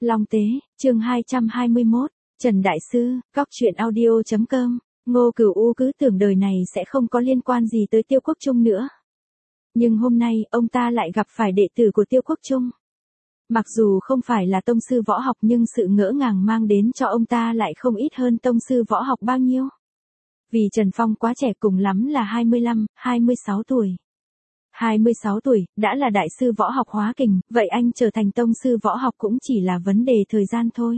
Long Tế, chương 221, Trần Đại Sư, Góc Chuyện Audio.com, Ngô Cửu U cứ tưởng đời này sẽ không có liên quan gì tới Tiêu Quốc Trung nữa. Nhưng hôm nay, ông ta lại gặp phải đệ tử của Tiêu Quốc Trung. Mặc dù không phải là tông sư võ học nhưng sự ngỡ ngàng mang đến cho ông ta lại không ít hơn tông sư võ học bao nhiêu. Vì Trần Phong quá trẻ, cùng lắm là 25, 26 tuổi. 26 tuổi, đã là đại sư võ học hóa kình, vậy anh trở thành tông sư võ học cũng chỉ là vấn đề thời gian thôi.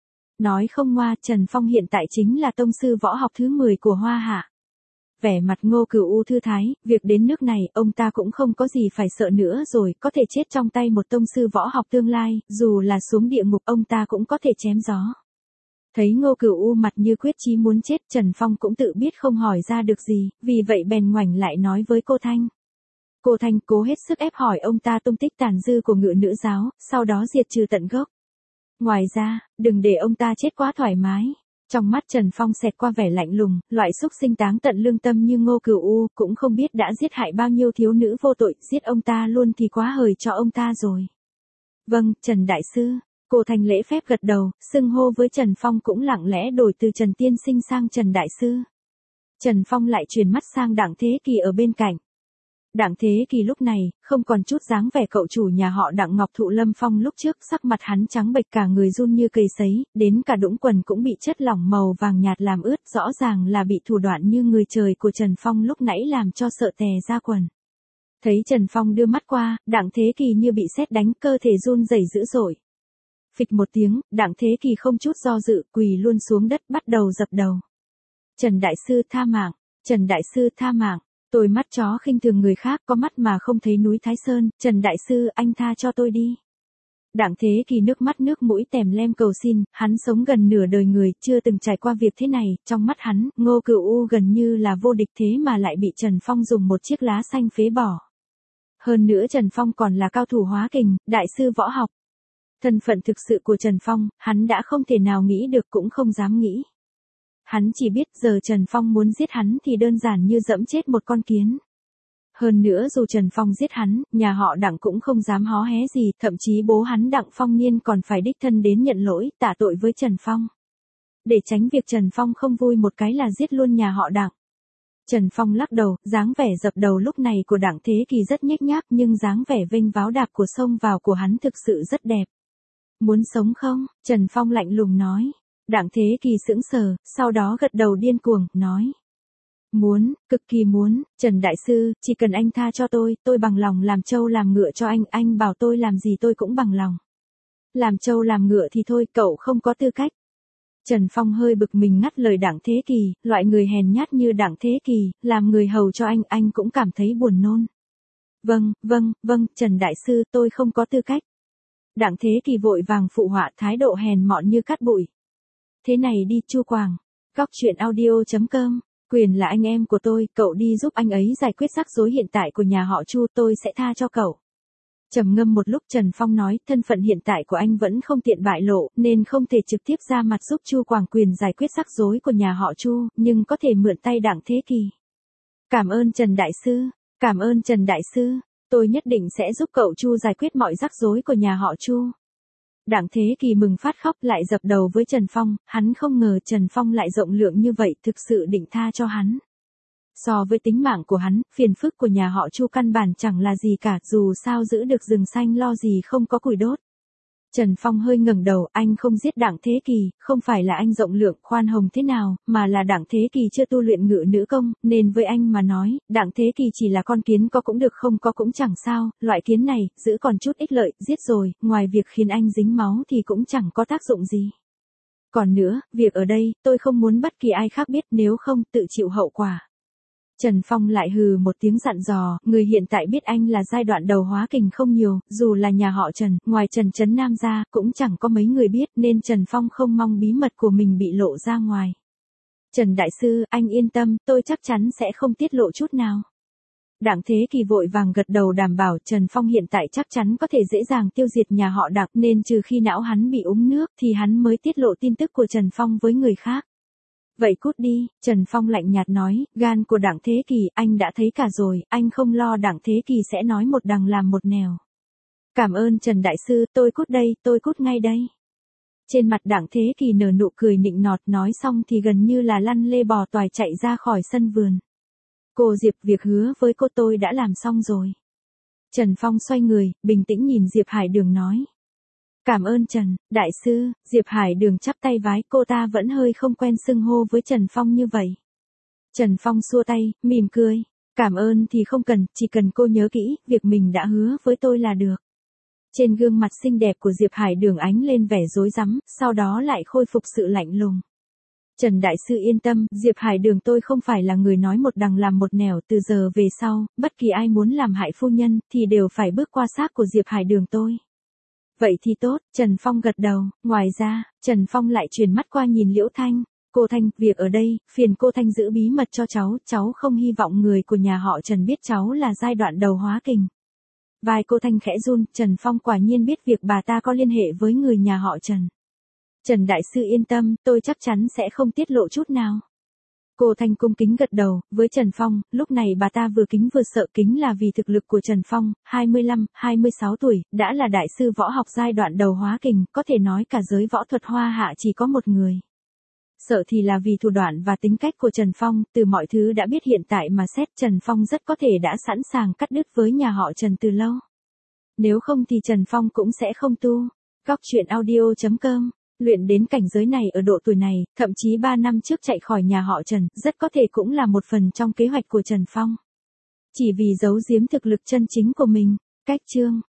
Nói không ngoa, Trần Phong hiện tại chính là tông sư võ học thứ 10 của Hoa Hạ. Vẻ mặt Ngô Cửu U thư thái, việc đến nước này, ông ta cũng không có gì phải sợ nữa rồi, có thể chết trong tay một tông sư võ học tương lai, dù là xuống địa ngục ông ta cũng có thể chém gió. Thấy Ngô Cửu U mặt như quyết chí muốn chết, Trần Phong cũng tự biết không hỏi ra được gì, vì vậy bèn ngoảnh lại nói với cô Thanh. Cô Thanh cố hết sức ép hỏi ông ta tung tích tàn dư của Ngự Nữ giáo, sau đó diệt trừ tận gốc. Ngoài ra, đừng để ông ta chết quá thoải mái. Trong mắt Trần Phong xẹt qua vẻ lạnh lùng, loại xúc sinh táng tận lương tâm như Ngô Cửu U cũng không biết đã giết hại bao nhiêu thiếu nữ vô tội, giết ông ta luôn thì quá hời cho ông ta rồi. Vâng, Trần Đại Sư. Cô Thanh lễ phép gật đầu, xưng hô với Trần Phong cũng lặng lẽ đổi từ Trần Tiên Sinh sang Trần Đại Sư. Trần Phong lại chuyển mắt sang Đặng Thế Kỳ ở bên cạnh. Đặng Thế Kỳ lúc này, không còn chút dáng vẻ cậu chủ nhà họ Đặng Ngọc Thụ Lâm Phong lúc trước, sắc mặt hắn trắng bệch cả người run như cầy sấy, đến cả đũng quần cũng bị chất lỏng màu vàng nhạt làm ướt, rõ ràng là bị thủ đoạn như người trời của Trần Phong lúc nãy làm cho sợ tè ra quần. Thấy Trần Phong đưa mắt qua, Đặng Thế Kỳ như bị sét đánh, cơ thể run rẩy dữ dội. Phịch một tiếng, Đặng Thế Kỳ không chút do dự, quỳ luôn xuống đất bắt đầu dập đầu. Trần Đại Sư tha mạng, Trần Đại Sư tha mạng. Tôi mắt chó khinh thường người khác, có mắt mà không thấy núi Thái Sơn, Trần Đại Sư anh tha cho tôi đi. Đặng Thế Kỳ nước mắt nước mũi tèm lem cầu xin, hắn sống gần nửa đời người, chưa từng trải qua việc thế này, trong mắt hắn, Ngô Cửu U gần như là vô địch thế mà lại bị Trần Phong dùng một chiếc lá xanh phế bỏ. Hơn nữa Trần Phong còn là cao thủ hóa kình, đại sư võ học. Thân phận thực sự của Trần Phong, hắn đã không thể nào nghĩ được cũng không dám nghĩ. Hắn chỉ biết giờ Trần Phong muốn giết hắn thì đơn giản như dẫm chết một con kiến. Hơn nữa dù Trần Phong giết hắn, nhà họ Đặng cũng không dám hó hé gì, thậm chí bố hắn Đặng Phong Niên còn phải đích thân đến nhận lỗi, tạ tội với Trần Phong. Để tránh việc Trần Phong không vui một cái là giết luôn nhà họ Đặng. Trần Phong lắc đầu, dáng vẻ dập đầu lúc này của Đặng Thế Kỳ rất nhếch nhác nhưng dáng vẻ vênh váo đạp của xông vào của hắn thực sự rất đẹp. Muốn sống không? Trần Phong lạnh lùng nói. Đặng Thế Kỳ sững sờ, sau đó gật đầu điên cuồng, nói. Muốn, cực kỳ muốn, Trần Đại Sư, chỉ cần anh tha cho tôi bằng lòng làm trâu làm ngựa cho anh bảo tôi làm gì tôi cũng bằng lòng. Làm trâu làm ngựa thì thôi, cậu không có tư cách. Trần Phong hơi bực mình ngắt lời Đặng Thế Kỳ, loại người hèn nhát như Đặng Thế Kỳ, làm người hầu cho anh cũng cảm thấy buồn nôn. Vâng, Trần Đại Sư, tôi không có tư cách. Đặng Thế Kỳ vội vàng phụ họa, thái độ hèn mọn như cát bụi. Thế này đi Chu Quảng, Góc Chuyện Audio.com, Quyền là anh em của tôi, cậu đi giúp anh ấy giải quyết rắc rối hiện tại của nhà họ Chu, tôi sẽ tha cho cậu. Trầm ngâm một lúc Trần Phong nói, thân phận hiện tại của anh vẫn không tiện bại lộ, nên không thể trực tiếp ra mặt giúp Chu Quảng Quyền giải quyết rắc rối của nhà họ Chu, nhưng có thể mượn tay Đặng Thế Kỳ. Cảm ơn Trần Đại Sư, cảm ơn Trần Đại Sư, tôi nhất định sẽ giúp cậu Chu giải quyết mọi rắc rối của nhà họ Chu. Đặng Thế Kỳ mừng phát khóc lại dập đầu với Trần Phong, hắn không ngờ Trần Phong lại rộng lượng như vậy, thực sự định tha cho hắn. So với tính mạng của hắn, phiền phức của nhà họ Chu căn bản chẳng là gì cả, dù sao giữ được rừng xanh lo gì không có củi đốt. Trần Phong hơi ngẩng đầu, anh không giết Đặng Thế Kỳ, không phải là anh rộng lượng, khoan hồng thế nào, mà là Đặng Thế Kỳ chưa tu luyện ngự nữ công, nên với anh mà nói, Đặng Thế Kỳ chỉ là con kiến, có cũng được không có cũng chẳng sao, loại kiến này, giữ còn chút ích lợi, giết rồi, ngoài việc khiến anh dính máu thì cũng chẳng có tác dụng gì. Còn nữa, việc ở đây, tôi không muốn bất kỳ ai khác biết, nếu không, tự chịu hậu quả. Trần Phong lại hừ một tiếng dặn dò, người hiện tại biết anh là giai đoạn đầu hóa kình không nhiều, dù là nhà họ Trần, ngoài Trần Trấn Nam ra, cũng chẳng có mấy người biết, nên Trần Phong không mong bí mật của mình bị lộ ra ngoài. Trần Đại Sư, anh yên tâm, tôi chắc chắn sẽ không tiết lộ chút nào. Đặng Thế Kỳ vội vàng gật đầu đảm bảo Trần Phong hiện tại chắc chắn có thể dễ dàng tiêu diệt nhà họ Đặng, nên trừ khi não hắn bị uống nước thì hắn mới tiết lộ tin tức của Trần Phong với người khác. Vậy cút đi, Trần Phong lạnh nhạt nói, gan của Đặng Thế Kỳ, anh đã thấy cả rồi, anh không lo Đặng Thế Kỳ sẽ nói một đằng làm một nẻo. Cảm ơn Trần Đại Sư, tôi cút ngay đây. Trên mặt Đặng Thế Kỳ nở nụ cười nịnh nọt, nói xong thì gần như là lăn lê bò toài chạy ra khỏi sân vườn. Cô Diệp, việc hứa với cô tôi đã làm xong rồi. Trần Phong xoay người, bình tĩnh nhìn Diệp Hải Đường nói. Cảm ơn Trần, đại sư. Diệp Hải Đường chắp tay vái, cô ta vẫn hơi không quen xưng hô với Trần Phong như vậy. Trần Phong xua tay, mỉm cười. Cảm ơn thì không cần, chỉ cần cô nhớ kỹ, việc mình đã hứa với tôi là được. Trên gương mặt xinh đẹp của Diệp Hải Đường ánh lên vẻ rối rắm, sau đó lại khôi phục sự lạnh lùng. Trần đại sư yên tâm, Diệp Hải Đường tôi không phải là người nói một đằng làm một nẻo, từ giờ về sau, bất kỳ ai muốn làm hại phu nhân, thì đều phải bước qua xác của Diệp Hải Đường tôi. Vậy thì tốt, Trần Phong gật đầu, ngoài ra, Trần Phong lại chuyển mắt qua nhìn Liễu Thanh. Cô Thanh, việc ở đây, phiền cô Thanh giữ bí mật cho cháu không hy vọng người của nhà họ Trần biết cháu là giai đoạn đầu hóa kình. Vai cô Thanh khẽ run, Trần Phong quả nhiên biết việc bà ta có liên hệ với người nhà họ Trần. Trần đại sư yên tâm, tôi chắc chắn sẽ không tiết lộ chút nào. Cô Thanh cung kính gật đầu, với Trần Phong, lúc này bà ta vừa kính vừa sợ, kính là vì thực lực của Trần Phong, 25, 26 tuổi, đã là đại sư võ học giai đoạn đầu hóa kình, có thể nói cả giới võ thuật Hoa Hạ chỉ có một người. Sợ thì là vì thủ đoạn và tính cách của Trần Phong, từ mọi thứ đã biết hiện tại mà xét, Trần Phong rất có thể đã sẵn sàng cắt đứt với nhà họ Trần từ lâu. Nếu không thì Trần Phong cũng sẽ không tu. Goctruyện.audio.com. Luyện đến cảnh giới này ở độ tuổi này, thậm chí 3 năm trước chạy khỏi nhà họ Trần, rất có thể cũng là một phần trong kế hoạch của Trần Phong. Chỉ vì giấu giếm thực lực chân chính của mình. Cách chương